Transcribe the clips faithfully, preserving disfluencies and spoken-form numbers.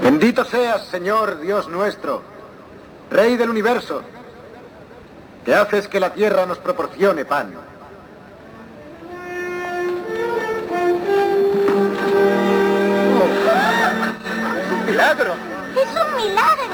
Bendito seas, Señor Dios nuestro, Rey del universo, que haces que la tierra nos proporcione pan. ¡Es un milagro! ¡Es un milagro!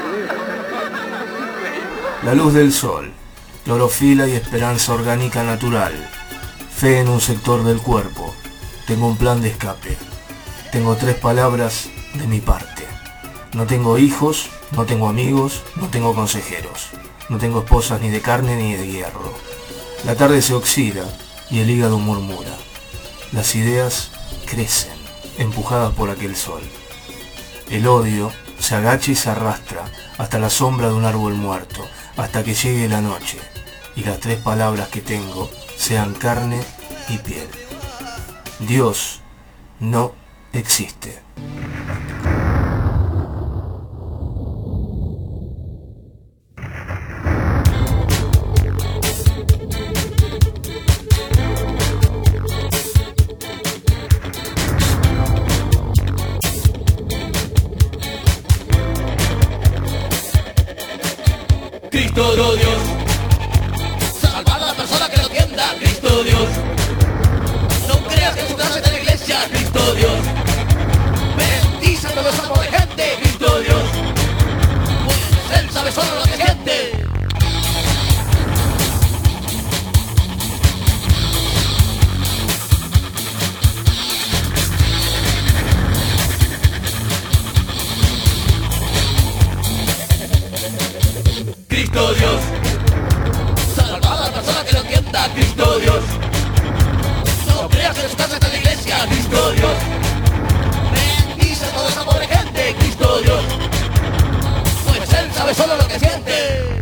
La luz del sol, clorofila y esperanza orgánica natural, fe en un sector del cuerpo, tengo un plan de escape, tengo tres palabras de mi parte. No tengo hijos, no tengo amigos, no tengo consejeros. No tengo esposas ni de carne ni de hierro. La tarde se oxida y el hígado murmura. Las ideas crecen, empujadas por aquel sol. El odio se agacha y se arrastra hasta la sombra de un árbol muerto, hasta que llegue la noche y las tres palabras que tengo sean carne y piel. Dios no existe. Cristo Dios, salvar a la persona que lo entienda, Cristo Dios. No creas que su casa es de la iglesia, Cristo Dios. Bendice todo ese amor de gente, Cristo Dios. Pues Él sabe solo lo que siente. Cristo Dios, salva a la persona que lo entienda, Cristo Dios. No creas que su casa está en la iglesia, Cristo Dios. Bendice todo esa pobre gente, Cristo Dios. Pues Él sabe solo lo que siente.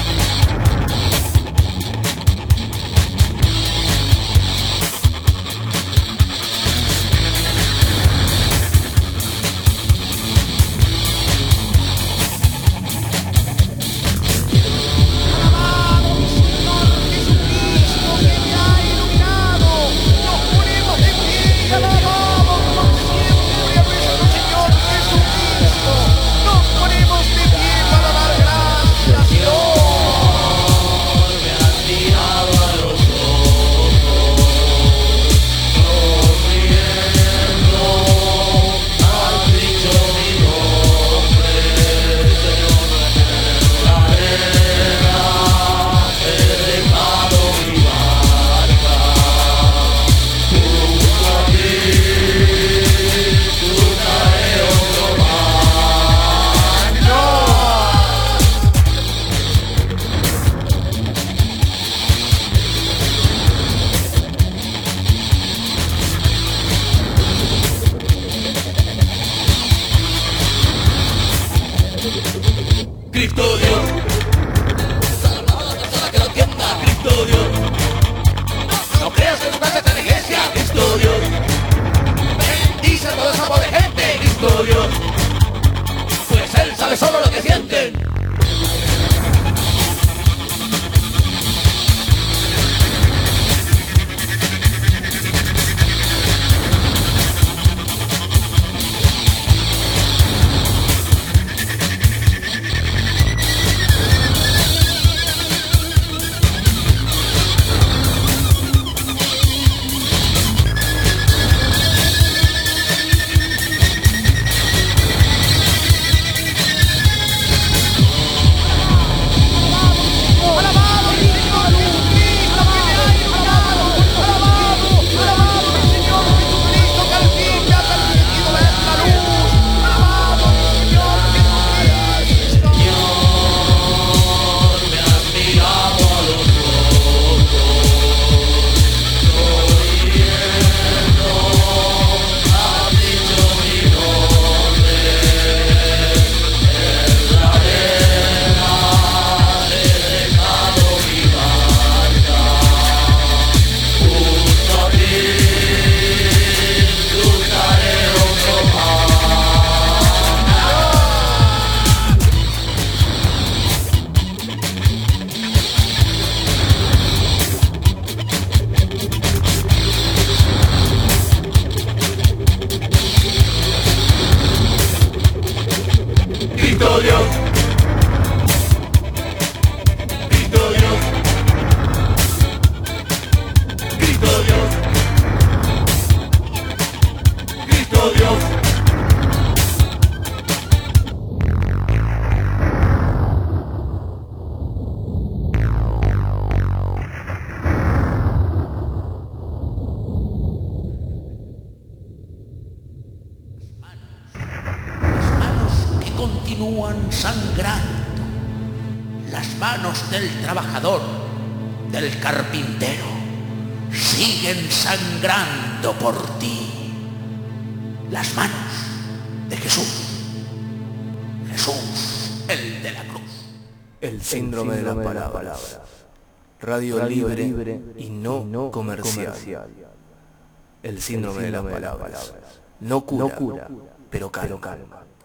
Cristo Dios, salva a la persona que lo entienda, Cristo Dios. No creas que su casa está en la iglesia, Cristo Dios. Bendice a toda esa pobre gente, Cristo Dios. Pues Él sabe solo lo que sienten. continúan sangrando. Las manos del trabajador, del carpintero, siguen sangrando por ti. Las manos de Jesús. Jesús, el de la cruz. El síndrome, el síndrome de las palabras. palabras. Radio, Radio libre, libre y no, y no comercial. comercial. El síndrome, el síndrome de las palabras. De las palabras. No cura, no cura pero calma. Pero calma.